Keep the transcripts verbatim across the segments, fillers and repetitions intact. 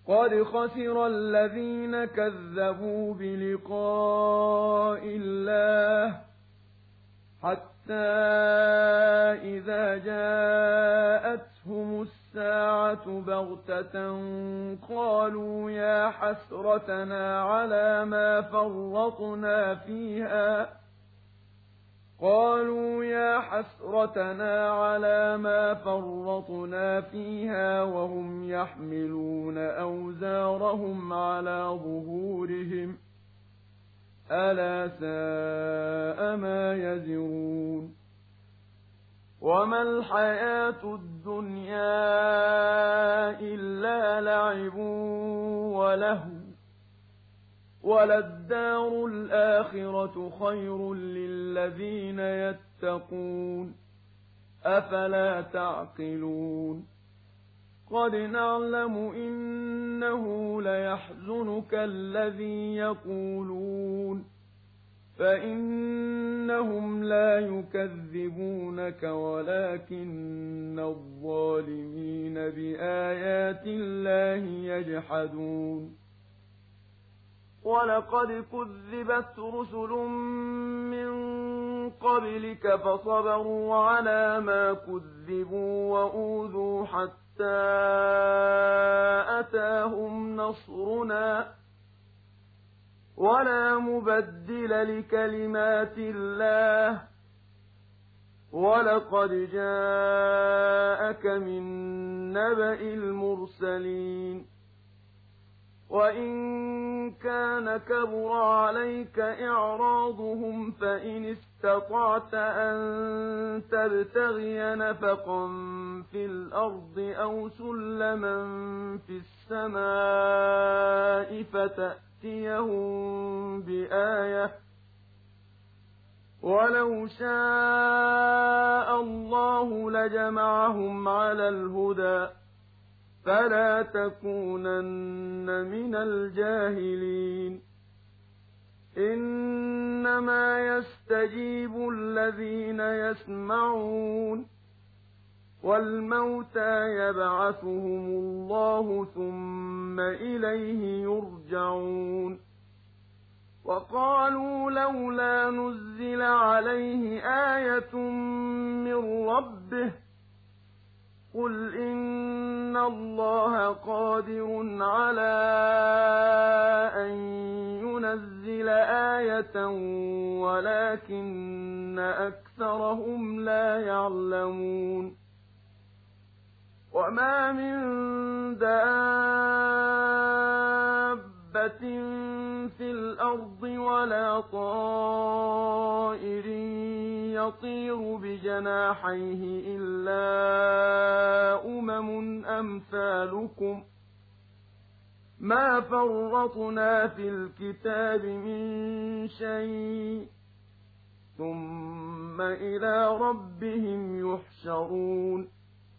قد خسر الذين كذبوا بلقاء الله حتى إذا جاءتهم الساعة بغتة قالوا يا حسرتنا على ما فرطنا فيها قالوا يا حسرتنا على ما فرطنا فيها وهم يحملون أوزارهم على ظهورهم ألا ساء ما يزرون وما الحياة الدنيا إلا لعب ولهو وللدار الآخرة خير للذين يتقون أفلا تعقلون قد نعلم إنه ليحزنك الذي يقولون فإنهم لا يكذبونك ولكن الظالمين بآيات الله يجحدون ولقد كذبت رسل من قبلك فصبروا على ما كذبوا وأوذوا حتى أتاهم نصرنا ولا مبدل لكلمات الله ولقد جاءك من نبأ المرسلين وإن كان كبر عليك إعراضهم فإن استطعت أن تبتغي نفقا في الأرض أو سلما في السماء فتأتيهم بآية ولو شاء الله لجمعهم على الهدى فلا تكونن من الجاهلين إنما يستجيب الذين يسمعون والموتى يبعثهم الله ثم إليه يرجعون وقالوا لولا نزل عليه آية من ربه قل إن الله قادر على أن ينزل آية ولكن أكثرهم لا يعلمون وما من دابة في الأرض ولا طائر يطير بجناحيه إلا أمم أمثالكم ما فرطنا في الكتاب من شيء ثم إلى ربهم يحشرون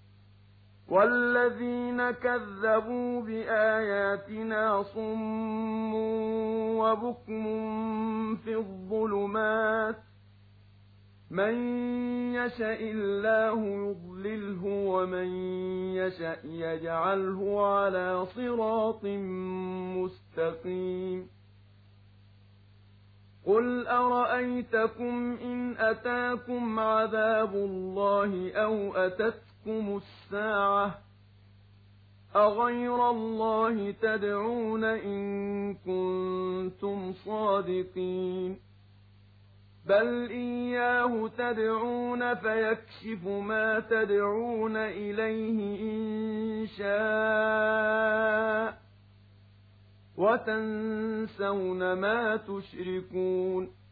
والذين كذبوا بآياتنا صم وبكم في الظلمات من يشاء الله يضلله ومن يشاء يجعله على صراط مستقيم قل أرأيتكم إن أتاكم عذاب الله أو أتتكم الساعة أغير الله تدعون إن كنتم صادقين بل إياه تدعون فيكشف ما تدعون إليه إن شاء وتنسون ما تشركون